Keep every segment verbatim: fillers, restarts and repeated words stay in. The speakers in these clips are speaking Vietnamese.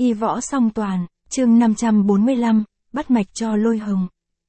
Y võ song toàn, chương năm trăm bốn mươi lăm, bắt mạch cho Lôi Hồng.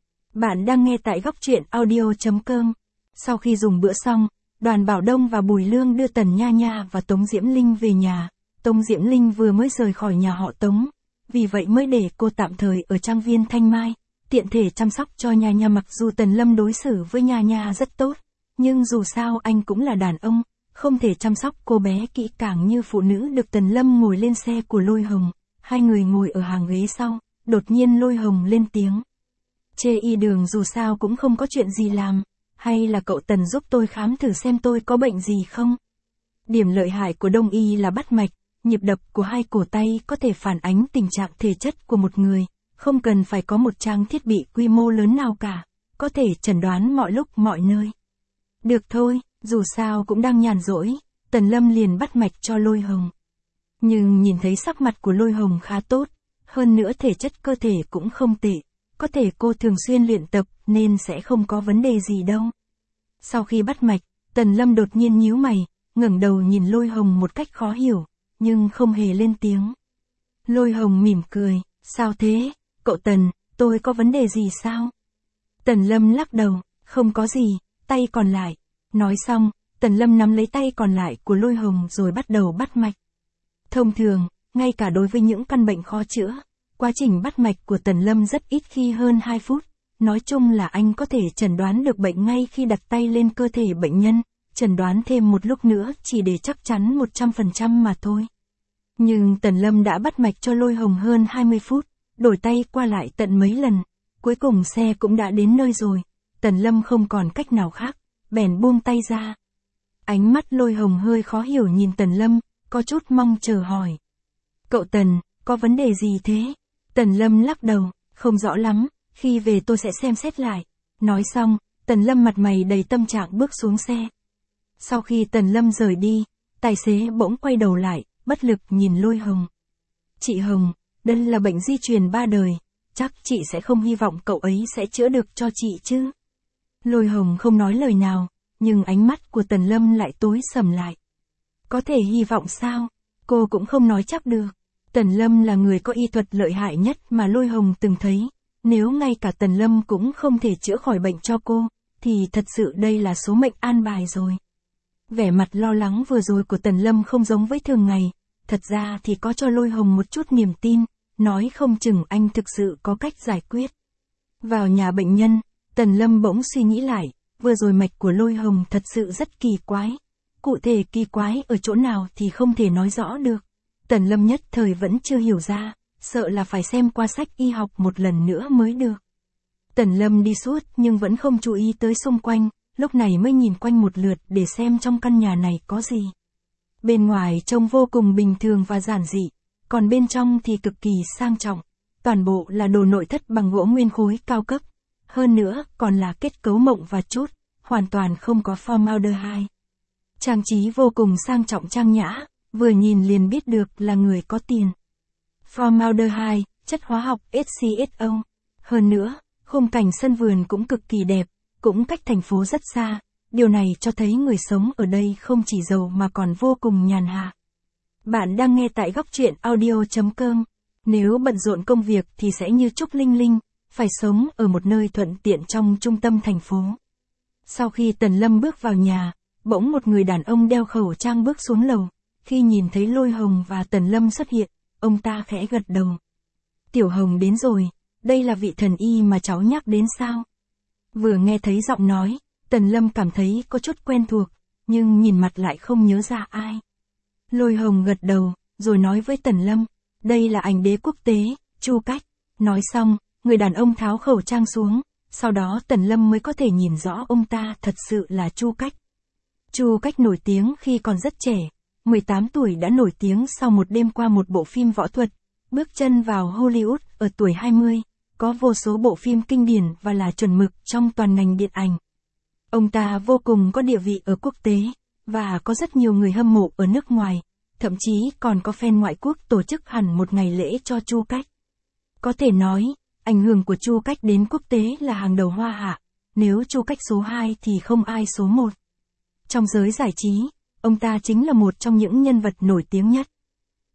Bạn đang nghe tại góc truyện audio chấm com. Sau khi dùng bữa xong, Đoàn Bảo Đông và Bùi Lương đưa Tần Nha Nha và Tống Diễm Linh về nhà. Tống Diễm Linh vừa mới rời khỏi nhà họ Tống, vì vậy mới để cô tạm thời ở trang viên Thanh Mai, tiện thể chăm sóc cho Nha Nha. Mặc dù Tần Lâm đối xử với Nha Nha rất tốt, nhưng dù sao anh cũng là đàn ông, không thể chăm sóc cô bé kỹ càng như phụ nữ được. Tần Lâm ngồi lên xe của Lôi Hồng, hai người ngồi ở hàng ghế sau, đột nhiên Lôi Hồng lên tiếng. Chê y đường dù sao cũng không có chuyện gì làm, hay là cậu Tần giúp tôi khám thử xem tôi có bệnh gì không? Điểm lợi hại của Đông y là bắt mạch, nhịp đập của hai cổ tay có thể phản ánh tình trạng thể chất của một người, không cần phải có một trang thiết bị quy mô lớn nào cả, có thể chẩn đoán mọi lúc mọi nơi. Được thôi, dù sao cũng đang nhàn rỗi, Tần Lâm liền bắt mạch cho Lôi Hồng. Nhưng nhìn thấy sắc mặt của Lôi Hồng khá tốt, hơn nữa thể chất cơ thể cũng không tệ, có thể cô thường xuyên luyện tập nên sẽ không có vấn đề gì đâu. Sau khi bắt mạch, Tần Lâm đột nhiên nhíu mày, ngẩng đầu nhìn Lôi Hồng một cách khó hiểu, nhưng không hề lên tiếng. Lôi Hồng mỉm cười, sao thế, cậu Tần, tôi có vấn đề gì sao? Tần Lâm lắc đầu, không có gì, tay còn lại. Nói xong, Tần Lâm nắm lấy tay còn lại của Lôi Hồng rồi bắt đầu bắt mạch. Thông thường, ngay cả đối với những căn bệnh khó chữa, quá trình bắt mạch của Tần Lâm rất ít khi hơn hai phút. Nói chung là anh có thể chẩn đoán được bệnh ngay khi đặt tay lên cơ thể bệnh nhân, chẩn đoán thêm một lúc nữa chỉ để chắc chắn một trăm phần trăm mà thôi. Nhưng Tần Lâm đã bắt mạch cho Lôi Hồng hơn hai mươi phút, đổi tay qua lại tận mấy lần, cuối cùng xe cũng đã đến nơi rồi, Tần Lâm không còn cách nào khác, bèn buông tay ra. Ánh mắt Lôi Hồng hơi khó hiểu nhìn Tần Lâm, có chút mong chờ hỏi. Cậu Tần, có vấn đề gì thế? Tần Lâm lắc đầu, không rõ lắm, khi về tôi sẽ xem xét lại. Nói xong, Tần Lâm mặt mày đầy tâm trạng bước xuống xe. Sau khi Tần Lâm rời đi, tài xế bỗng quay đầu lại, bất lực nhìn Lôi Hồng. Chị Hồng, đây là bệnh di truyền ba đời, chắc chị sẽ không hy vọng cậu ấy sẽ chữa được cho chị chứ? Lôi Hồng không nói lời nào, nhưng ánh mắt của Tần Lâm lại tối sầm lại. Có thể hy vọng sao? Cô cũng không nói chắc được. Tần Lâm là người có y thuật lợi hại nhất mà Lôi Hồng từng thấy. Nếu ngay cả Tần Lâm cũng không thể chữa khỏi bệnh cho cô, thì thật sự đây là số mệnh an bài rồi. Vẻ mặt lo lắng vừa rồi của Tần Lâm không giống với thường ngày, thật ra thì có cho Lôi Hồng một chút niềm tin, nói không chừng anh thực sự có cách giải quyết. Vào nhà bệnh nhân, Tần Lâm bỗng suy nghĩ lại, vừa rồi mạch của Lôi Hồng thật sự rất kỳ quái. Cụ thể kỳ quái ở chỗ nào thì không thể nói rõ được. Tần Lâm nhất thời vẫn chưa hiểu ra, sợ là phải xem qua sách y học một lần nữa mới được. Tần Lâm đi suốt nhưng vẫn không chú ý tới xung quanh, lúc này mới nhìn quanh một lượt để xem trong căn nhà này có gì. Bên ngoài trông vô cùng bình thường và giản dị, còn bên trong thì cực kỳ sang trọng. Toàn bộ là đồ nội thất bằng gỗ nguyên khối cao cấp. Hơn nữa còn là kết cấu mộng và chút, hoàn toàn không có formaldehyde. Trang trí vô cùng sang trọng trang nhã, vừa nhìn liền biết được là người có tiền. Formaldehyde, chất hóa học hát xê ét o. Hơn nữa, khung cảnh sân vườn cũng cực kỳ đẹp, cũng cách thành phố rất xa. Điều này cho thấy người sống ở đây không chỉ giàu mà còn vô cùng nhàn hạ. Bạn đang nghe tại góc truyện audio chấm com. Nếu bận rộn công việc thì sẽ như Trúc Linh Linh, phải sống ở một nơi thuận tiện trong trung tâm thành phố. Sau khi Tần Lâm bước vào nhà, bỗng một người đàn ông đeo khẩu trang bước xuống lầu. Khi nhìn thấy Lôi Hồng và Tần Lâm xuất hiện, ông ta khẽ gật đầu. Tiểu Hồng đến rồi, đây là vị thần y mà cháu nhắc đến sao? Vừa nghe thấy giọng nói, Tần Lâm cảm thấy có chút quen thuộc, nhưng nhìn mặt lại không nhớ ra ai. Lôi Hồng gật đầu, rồi nói với Tần Lâm, đây là ảnh đế quốc tế, Chu Cách. Nói xong, người đàn ông tháo khẩu trang xuống, sau đó Tần Lâm mới có thể nhìn rõ ông ta thật sự là Chu Cách. Chu Cách nổi tiếng khi còn rất trẻ, mười tám tuổi đã nổi tiếng sau một đêm qua một bộ phim võ thuật, bước chân vào Hollywood ở tuổi hai mươi, có vô số bộ phim kinh điển và là chuẩn mực trong toàn ngành điện ảnh. Ông ta vô cùng có địa vị ở quốc tế, và có rất nhiều người hâm mộ ở nước ngoài, thậm chí còn có fan ngoại quốc tổ chức hẳn một ngày lễ cho Chu Cách. Có thể nói, ảnh hưởng của Chu Cách đến quốc tế là hàng đầu hoa hạ, nếu Chu Cách số hai thì không ai số một. Trong giới giải trí, ông ta chính là một trong những nhân vật nổi tiếng nhất.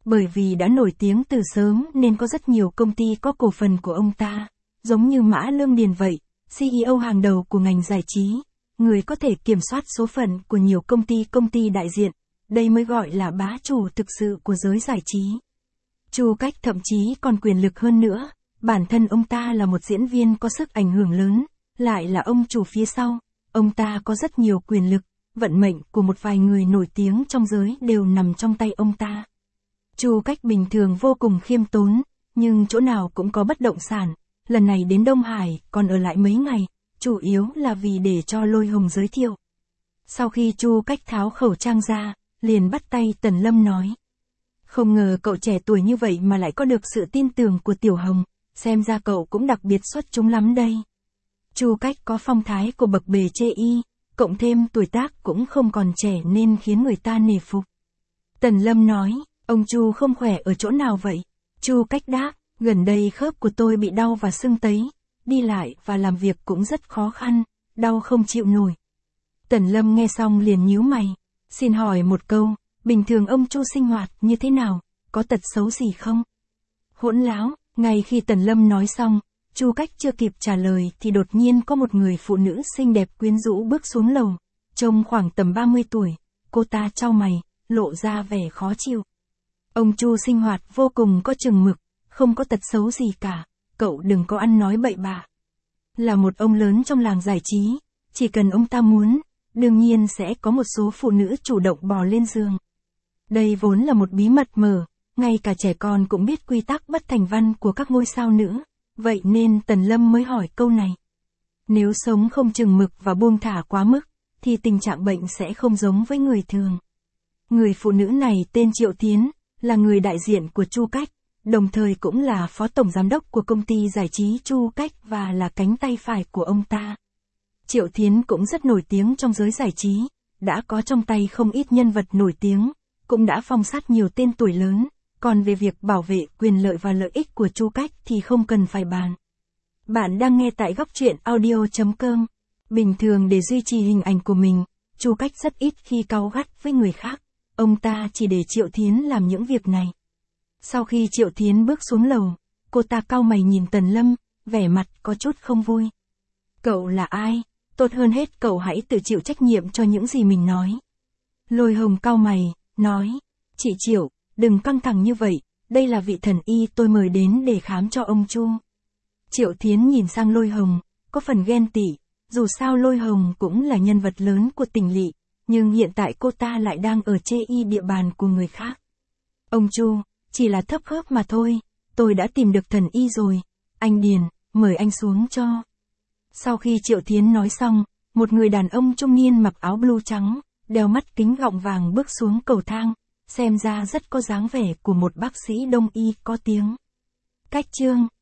Bởi vì đã nổi tiếng từ sớm nên có rất nhiều công ty có cổ phần của ông ta, giống như Mã Lương Điền vậy, xê e ô hàng đầu của ngành giải trí, người có thể kiểm soát số phận của nhiều công ty công ty đại diện, đây mới gọi là bá chủ thực sự của giới giải trí. Chu Cách thậm chí còn quyền lực hơn nữa, bản thân ông ta là một diễn viên có sức ảnh hưởng lớn, lại là ông chủ phía sau, ông ta có rất nhiều quyền lực, vận mệnh của một vài người nổi tiếng trong giới đều nằm trong tay ông ta. Chu Cách bình thường vô cùng khiêm tốn, nhưng chỗ nào cũng có bất động sản, lần này đến Đông Hải còn ở lại mấy ngày, chủ yếu là vì để cho Lôi Hồng giới thiệu. Sau khi Chu Cách tháo khẩu trang ra, liền bắt tay Tần Lâm nói. Không ngờ cậu trẻ tuổi như vậy mà lại có được sự tin tưởng của Tiểu Hồng, xem ra cậu cũng đặc biệt xuất chúng lắm đây. Chu Cách có phong thái của bậc bề chê y, cộng thêm tuổi tác cũng không còn trẻ nên khiến người ta nể phục. Tần Lâm nói, ông Chu không khỏe ở chỗ nào vậy? Chu Cách đáp, gần đây khớp của tôi bị đau và sưng tấy, đi lại và làm việc cũng rất khó khăn, đau không chịu nổi. Tần Lâm nghe xong liền nhíu mày, xin hỏi một câu, bình thường ông Chu sinh hoạt như thế nào, có tật xấu gì không? Hỗn láo, ngay khi Tần Lâm nói xong, Chu Cách chưa kịp trả lời thì đột nhiên có một người phụ nữ xinh đẹp quyến rũ bước xuống lầu, trông khoảng tầm ba mươi tuổi, cô ta chau mày, lộ ra vẻ khó chịu. Ông Chu sinh hoạt vô cùng có chừng mực, không có tật xấu gì cả, cậu đừng có ăn nói bậy bạ. Là một ông lớn trong làng giải trí, chỉ cần ông ta muốn, đương nhiên sẽ có một số phụ nữ chủ động bò lên giường. Đây vốn là một bí mật mở, ngay cả trẻ con cũng biết quy tắc bất thành văn của các ngôi sao nữ, vậy nên Tần Lâm mới hỏi câu này. Nếu sống không chừng mực và buông thả quá mức, thì tình trạng bệnh sẽ không giống với người thường. Người phụ nữ này tên Triệu Thiến, là người đại diện của Chu Cách, đồng thời cũng là phó tổng giám đốc của công ty giải trí Chu Cách và là cánh tay phải của ông ta. Triệu Thiến cũng rất nổi tiếng trong giới giải trí, đã có trong tay không ít nhân vật nổi tiếng, cũng đã phong sát nhiều tên tuổi lớn, còn về việc bảo vệ quyền lợi và lợi ích của Chu Cách thì không cần phải bàn. Bạn đang nghe tại góc truyện audio chấm com. Bình thường để duy trì hình ảnh của mình, Chu Cách rất ít khi cáu gắt với người khác, ông ta chỉ để Triệu Thiến làm những việc này. Sau khi Triệu Thiến bước xuống lầu, cô ta cau mày nhìn Tần Lâm, vẻ mặt có chút không vui. Cậu là ai? Tốt hơn hết cậu hãy tự chịu trách nhiệm cho những gì mình nói. Lôi Hồng cau mày, nói, chị Triệu, đừng căng thẳng như vậy, đây là vị thần y tôi mời đến để khám cho ông Chu. Triệu Thiến nhìn sang Lôi Hồng, có phần ghen tị, dù sao Lôi Hồng cũng là nhân vật lớn của tỉnh lỵ, nhưng hiện tại cô ta lại đang ở chê y địa bàn của người khác. Ông Chu, chỉ là thấp khớp mà thôi, tôi đã tìm được thần y rồi, anh Điền, mời anh xuống cho. Sau khi Triệu Thiến nói xong, một người đàn ông trung niên mặc áo blue trắng, đeo mắt kính gọng vàng bước xuống cầu thang, xem ra rất có dáng vẻ của một bác sĩ đông y có tiếng. Cách chương